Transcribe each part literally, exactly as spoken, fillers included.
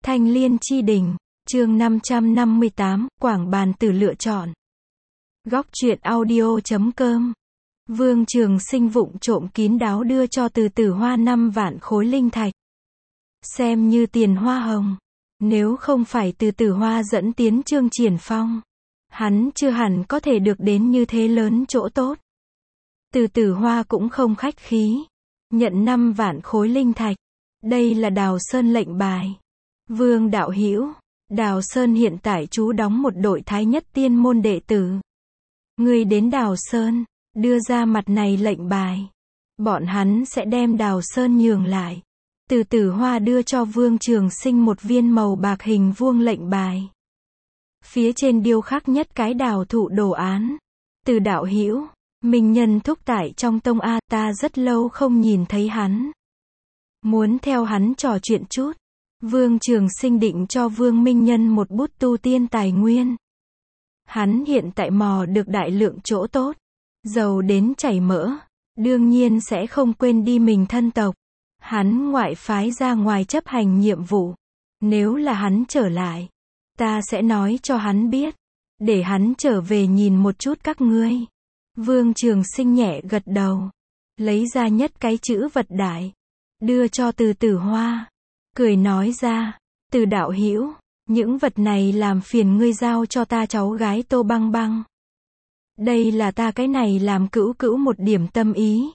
Thanh Liên Chi Đỉnh, chương năm trăm năm mươi tám, Quảng Bàn Tử lựa chọn. Góc truyện audio chấm com. Vương Trường Sinh vụng trộm kín đáo đưa cho Từ Tử Hoa năm vạn khối linh thạch. Xem như tiền hoa hồng. Nếu không phải Từ Tử Hoa dẫn tiến Trương Triển Phong, hắn chưa hẳn có thể được đến như thế lớn chỗ tốt. Từ Tử Hoa cũng không khách khí. Nhận năm vạn khối linh thạch. Đây là Đào Sơn lệnh bài. Vương đạo hữu, Đào Sơn hiện tại trú đóng một đội Thái Nhất Tiên môn đệ tử. Ngươi đến Đào Sơn, đưa ra mặt này lệnh bài. Bọn hắn sẽ đem Đào Sơn nhường lại. Từ Tử Hoa đưa cho Vương Trường Sinh một viên màu bạc hình vuông lệnh bài. Phía trên điêu khắc nhất cái đào thụ đồ án. Từ đạo hữu, Minh Nhân thúc tại trong tông A, ta rất lâu không nhìn thấy hắn. Muốn theo hắn trò chuyện chút. Vương Trường Sinh định cho Vương Minh Nhân một bút tu tiên tài nguyên. Hắn hiện tại mò được đại lượng chỗ tốt, giàu đến chảy mỡ, đương nhiên sẽ không quên đi mình thân tộc. Hắn ngoại phái ra ngoài chấp hành nhiệm vụ. Nếu là hắn trở lại, ta sẽ nói cho hắn biết, để hắn trở về nhìn một chút các ngươi. Vương Trường Sinh nhẹ gật đầu, lấy ra nhất cái chữ vật đại, đưa cho Từ Tử Hoa, cười nói ra, Từ đạo hữu, những vật này làm phiền ngươi giao cho ta cháu gái Tô Băng Băng. Đây là ta cái này làm cữu cữu một điểm tâm ý.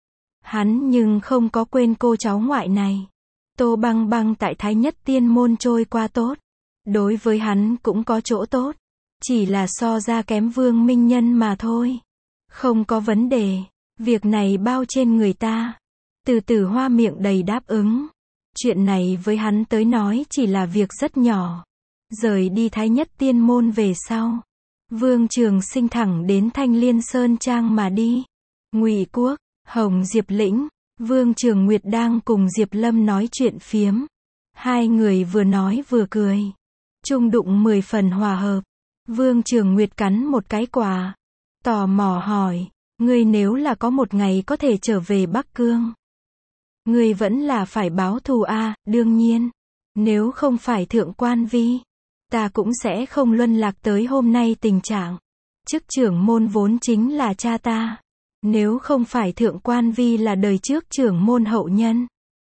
Hắn nhưng không có quên cô cháu ngoại này. Tô Băng Băng tại Thái Nhất Tiên môn trôi qua tốt, đối với hắn cũng có chỗ tốt, chỉ là so ra kém Vương Minh Nhân mà thôi. Không có vấn đề, việc này bao trên người ta. Từ Tử Hoa miệng đầy đáp ứng. Chuyện này với hắn tới nói chỉ là việc rất nhỏ. Rời đi Thái Nhất Tiên môn về sau, Vương Trường Sinh thẳng đến Thanh Liên Sơn Trang mà đi. Ngụy Quốc, Hồng Diệp Lĩnh, Vương Trường Nguyệt đang cùng Diệp Lâm nói chuyện phiếm. Hai người vừa nói vừa cười, chung đụng mười phần hòa hợp. Vương Trường Nguyệt cắn một cái quả, tò mò hỏi, ngươi nếu là có một ngày có thể trở về Bắc Cương, ngươi vẫn là phải báo thù a? À, đương nhiên, nếu không phải thượng quan vi, ta cũng sẽ không luân lạc tới hôm nay tình trạng. Chức trưởng môn vốn chính là cha ta. Nếu không phải thượng quan vi là đời trước trưởng môn hậu nhân,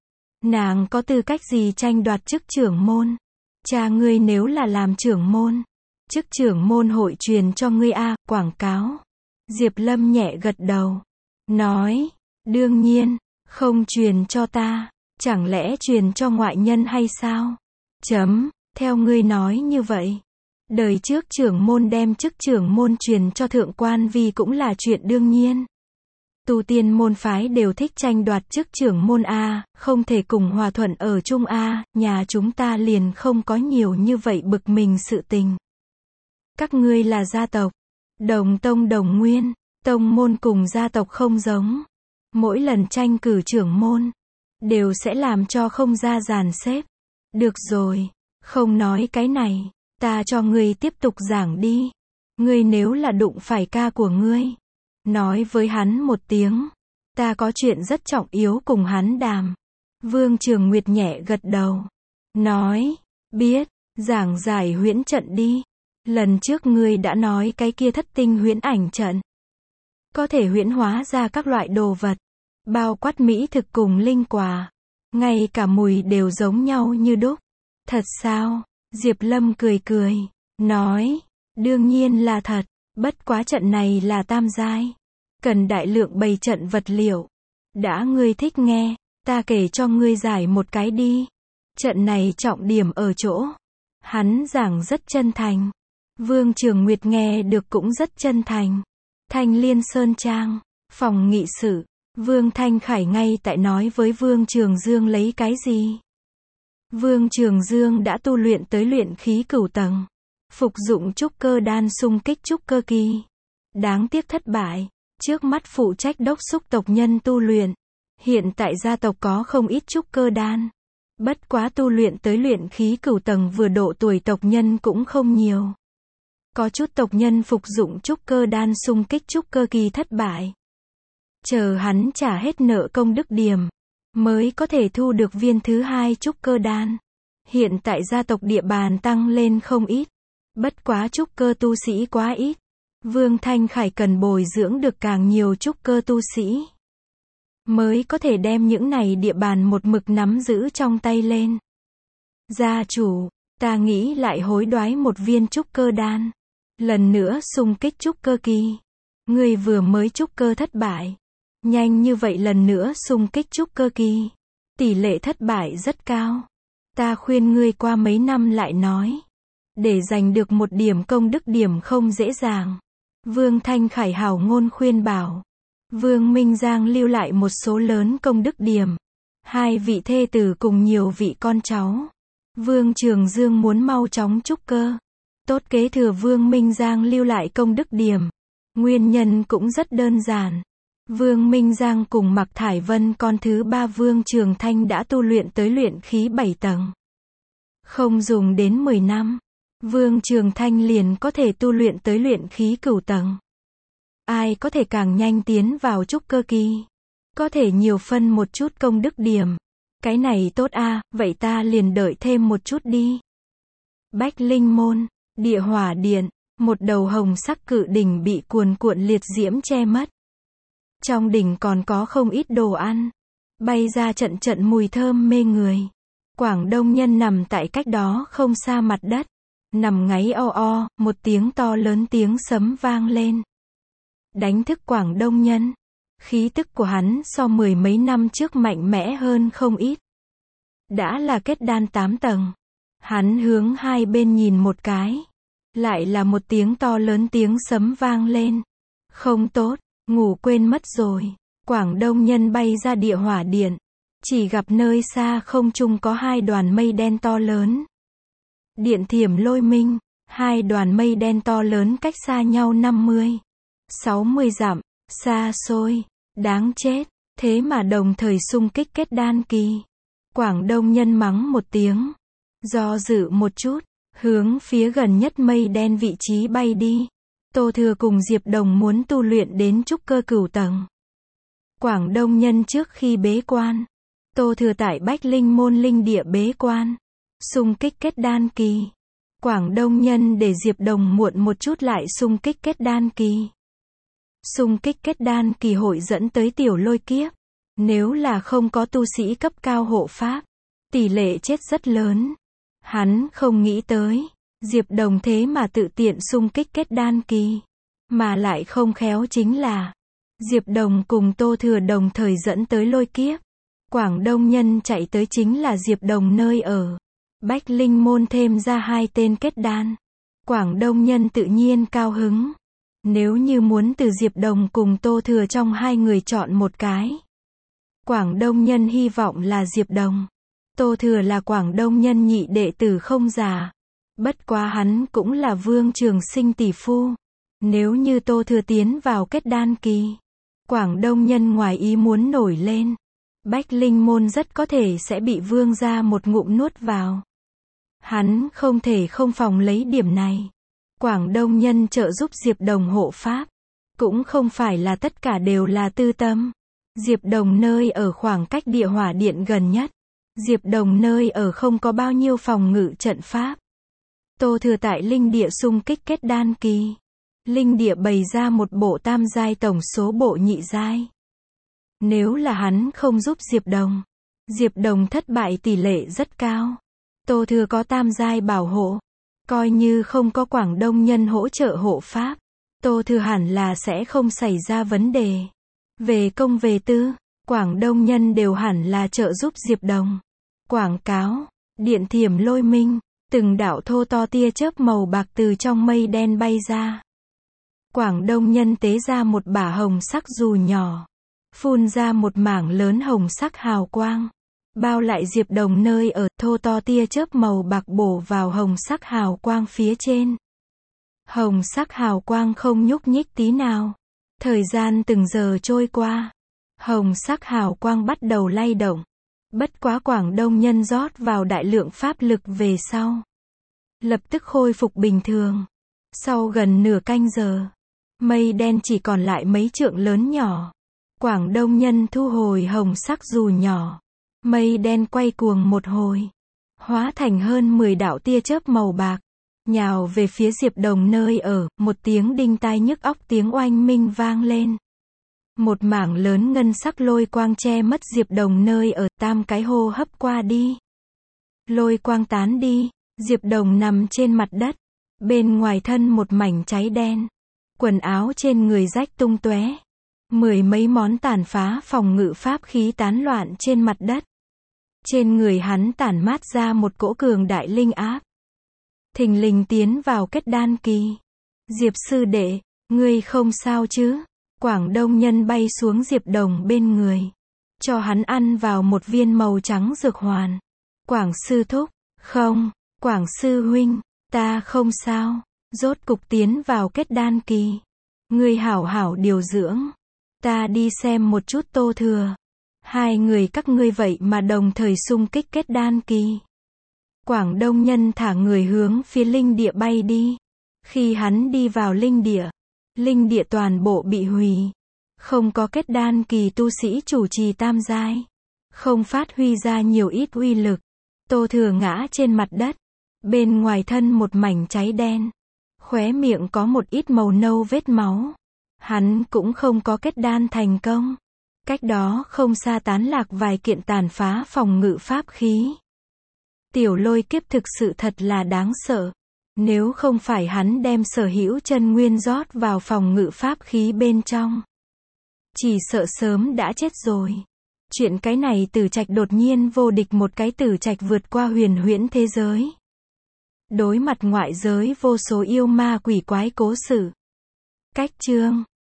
nàng có tư cách gì tranh đoạt chức trưởng môn? Cha ngươi nếu là làm trưởng môn, chức trưởng môn hội truyền cho ngươi a? À, quảng cáo. Diệp Lâm nhẹ gật đầu, nói, đương nhiên, không truyền cho ta, chẳng lẽ truyền cho ngoại nhân hay sao? Chấm, theo ngươi nói như vậy, đời trước trưởng môn đem chức trưởng môn truyền cho thượng quan vi cũng là chuyện đương nhiên. Tu tiên môn phái đều thích tranh đoạt chức trưởng môn a, không thể cùng hòa thuận ở chung a, nhà chúng ta liền không có nhiều như vậy bực mình sự tình. Các ngươi là gia tộc, đồng tông đồng nguyên, tông môn cùng gia tộc không giống. Mỗi lần tranh cử trưởng môn, đều sẽ làm cho không ra dàn xếp. Được rồi, không nói cái này, ta cho ngươi tiếp tục giảng đi. Ngươi nếu là đụng phải ca của ngươi, nói với hắn một tiếng, ta có chuyện rất trọng yếu cùng hắn đàm. Vương Trường Nguyệt nhẹ gật đầu, nói, biết, giảng giải huyễn trận đi. Lần trước ngươi đã nói cái kia thất tinh huyễn ảnh trận, có thể huyễn hóa ra các loại đồ vật, bao quát mỹ thực cùng linh quả, ngay cả mùi đều giống nhau như đúc. Thật sao? Diệp Lâm cười cười, nói, đương nhiên là thật, bất quá trận này là tam giai, cần đại lượng bày trận vật liệu. Đã ngươi thích nghe, ta kể cho ngươi giải một cái đi. Trận này trọng điểm ở chỗ, hắn giảng rất chân thành. Vương Trường Nguyệt nghe được cũng rất chân thành. Thanh Liên Sơn Trang, phòng nghị sự, Vương Thanh Khải ngay tại nói với Vương Trường Dương lấy cái gì. Vương Trường Dương đã tu luyện tới luyện khí cửu tầng, phục dụng trúc cơ đan xung kích trúc cơ kỳ. Đáng tiếc thất bại, trước mắt phụ trách đốc xúc tộc nhân tu luyện. Hiện tại gia tộc có không ít trúc cơ đan. Bất quá tu luyện tới luyện khí cửu tầng vừa độ tuổi tộc nhân cũng không nhiều. Có chút tộc nhân phục dụng trúc cơ đan xung kích trúc cơ kỳ thất bại. Chờ hắn trả hết nợ công đức điểm, mới có thể thu được viên thứ hai trúc cơ đan. Hiện tại gia tộc địa bàn tăng lên không ít. Bất quá trúc cơ tu sĩ quá ít. Vương Thanh Khải cần bồi dưỡng được càng nhiều trúc cơ tu sĩ, mới có thể đem những này địa bàn một mực nắm giữ trong tay lên. Gia chủ, ta nghĩ lại hối đoái một viên trúc cơ đan. Lần nữa xung kích trúc cơ kỳ. Ngươi vừa mới trúc cơ thất bại. Nhanh như vậy lần nữa xung kích trúc cơ kỳ. Tỷ lệ thất bại rất cao. Ta khuyên ngươi qua mấy năm lại nói. Để giành được một điểm công đức điểm không dễ dàng. Vương Thanh Khải hào ngôn khuyên bảo. Vương Minh Giang lưu lại một số lớn công đức điểm. Hai vị thê tử cùng nhiều vị con cháu. Vương Trường Dương muốn mau chóng trúc cơ. Tốt kế thừa Vương Minh Giang lưu lại công đức điểm. Nguyên nhân cũng rất đơn giản. Vương Minh Giang cùng Mạc Thải Vân con thứ ba Vương Trường Thanh đã tu luyện tới luyện khí bảy tầng. Không dùng đến mười năm. Vương Trường Thanh liền có thể tu luyện tới luyện khí cửu tầng. Ai có thể càng nhanh tiến vào trúc cơ kỳ, có thể nhiều phân một chút công đức điểm. Cái này tốt a, à, vậy ta liền đợi thêm một chút đi. Bách Linh Môn, Địa Hỏa Điện, một đầu hồng sắc cự đỉnh bị cuồn cuộn liệt diễm che mất. Trong đỉnh còn có không ít đồ ăn, bay ra trận trận mùi thơm mê người. Quảng Đông Nhân nằm tại cách đó không xa mặt đất, nằm ngáy o o, một tiếng to lớn tiếng sấm vang lên. Đánh thức Quảng Đông Nhân. Khí tức của hắn so mười mấy năm trước mạnh mẽ hơn không ít. Đã là kết đan tám tầng. Hắn hướng hai bên nhìn một cái. Lại là một tiếng to lớn tiếng sấm vang lên. Không tốt, ngủ quên mất rồi. Quảng Đông Nhân bay ra Địa Hỏa Điện. Chỉ gặp nơi xa không trung có hai đoàn mây đen to lớn. Điện Thiểm Lôi Minh. Hai đoàn mây đen to lớn cách xa nhau năm mươi, sáu mươi dặm. Xa xôi, đáng chết, thế mà đồng thời xung kích kết đan kỳ. Quảng Đông Nhân mắng một tiếng, do dự một chút, hướng phía gần nhất mây đen vị trí bay đi. Tô Thừa cùng Diệp Đồng muốn tu luyện đến trúc cơ cửu tầng. Quảng Đông Nhân trước khi bế quan, Tô Thừa tại Bách Linh Môn linh địa bế quan, xung kích kết đan kỳ. Quảng Đông Nhân để Diệp Đồng muộn một chút lại xung kích kết đan kỳ. Xung kích kết đan kỳ hội dẫn tới tiểu lôi kiếp. Nếu là không có tu sĩ cấp cao hộ pháp, tỷ lệ chết rất lớn. Hắn không nghĩ tới, Diệp Đồng thế mà tự tiện xung kích kết đan kỳ. Mà lại không khéo chính là, Diệp Đồng cùng Tô Thừa đồng thời dẫn tới lôi kiếp. Quảng Đông Nhân chạy tới chính là Diệp Đồng nơi ở. Bách Linh Môn thêm ra hai tên kết đan. Quảng Đông Nhân tự nhiên cao hứng. Nếu như muốn từ Diệp Đồng cùng Tô Thừa trong hai người chọn một cái, Quảng Đông Nhân hy vọng là Diệp Đồng. Tô Thừa là Quảng Đông Nhân nhị đệ tử không già. Bất quá hắn cũng là Vương Trường Sinh tỷ phu. Nếu như Tô Thừa tiến vào kết đan kỳ, Quảng Đông Nhân ngoài ý muốn nổi lên, Bách Linh Môn rất có thể sẽ bị Vương gia một ngụm nuốt vào. Hắn không thể không phòng lấy điểm này. Quảng Đông Nhân trợ giúp Diệp Đồng hộ pháp, cũng không phải là tất cả đều là tư tâm. Diệp Đồng nơi ở khoảng cách Địa Hỏa Điện gần nhất. Diệp Đồng nơi ở không có bao nhiêu phòng ngự trận pháp. Tô Thừa tại linh địa xung kích kết đan kỳ. Linh địa bày ra một bộ tam giai tổng số bộ nhị giai. Nếu là hắn không giúp Diệp Đồng, Diệp Đồng thất bại tỷ lệ rất cao. Tô Thừa có tam giai bảo hộ, coi như không có Quảng Đông Nhân hỗ trợ hộ pháp, Tô Thừa hẳn là sẽ không xảy ra vấn đề. Về công về tư, Quảng Đông Nhân đều hẳn là trợ giúp Diệp Đồng. Quảng cáo, Điện Thiểm Lôi Minh, từng đạo thô to tia chớp màu bạc từ trong mây đen bay ra. Quảng Đông Nhân tế ra một bả hồng sắc dù nhỏ, phun ra một mảng lớn hồng sắc hào quang, bao lại Diệp Đồng nơi ở. Thô to tia chớp màu bạc bổ vào hồng sắc hào quang phía trên. Hồng sắc hào quang không nhúc nhích tí nào. Thời gian từng giờ trôi qua, hồng sắc hào quang bắt đầu lay động. Bất quá Quảng Đông Nhân rót vào đại lượng pháp lực về sau, lập tức khôi phục bình thường. Sau gần nửa canh giờ, mây đen chỉ còn lại mấy trượng lớn nhỏ. Quảng Đông Nhân thu hồi hồng sắc dù nhỏ. Mây đen quay cuồng một hồi. hóa thành hơn mười đạo tia chớp màu bạc, nhào về phía Diệp Đồng nơi ở, một tiếng đinh tai nhức óc tiếng oanh minh vang lên. Một mảng lớn ngân sắc lôi quang che mất Diệp Đồng nơi ở, tam cái hô hấp qua đi. Lôi quang tán đi, Diệp Đồng nằm trên mặt đất, bên ngoài thân một mảnh cháy đen, quần áo trên người rách tung tóe, mười mấy món tàn phá phòng ngự pháp khí tán loạn trên mặt đất. Trên người hắn tản mát ra một cỗ cường đại linh áp. Thình lình tiến vào kết đan kỳ. Diệp sư đệ, ngươi không sao chứ? Quảng Đông Nhân bay xuống Diệp Đồng bên người, cho hắn ăn vào một viên màu trắng dược hoàn. Quảng sư thúc, không, Quảng sư huynh, ta không sao, rốt cục tiến vào kết đan kỳ. Ngươi hảo hảo điều dưỡng, ta đi xem một chút Tô Thừa. Hai người các ngươi vậy mà đồng thời xung kích kết đan kỳ. Quảng Đông Nhân thả người hướng phía linh địa bay đi. Khi hắn đi vào linh địa, linh địa toàn bộ bị hủy. Không có kết đan kỳ tu sĩ chủ trì tam giai. Không phát huy ra nhiều ít uy lực. Tô Thừa ngã trên mặt đất. Bên ngoài thân một mảnh cháy đen. Khóe miệng có một ít màu nâu vết máu. Hắn cũng không có kết đan thành công. Cách đó không xa tán lạc vài kiện tàn phá phòng ngự pháp khí. Tiểu Lôi Kiếp thực sự thật là đáng sợ. Nếu không phải hắn đem sở hữu chân nguyên rót vào phòng ngự pháp khí bên trong, chỉ sợ sớm đã chết rồi. Chuyện cái này Tử Trạch đột nhiên vô địch một cái Tử Trạch vượt qua huyền huyễn thế giới. Đối mặt ngoại giới vô số yêu ma quỷ quái cố sự. Cách chương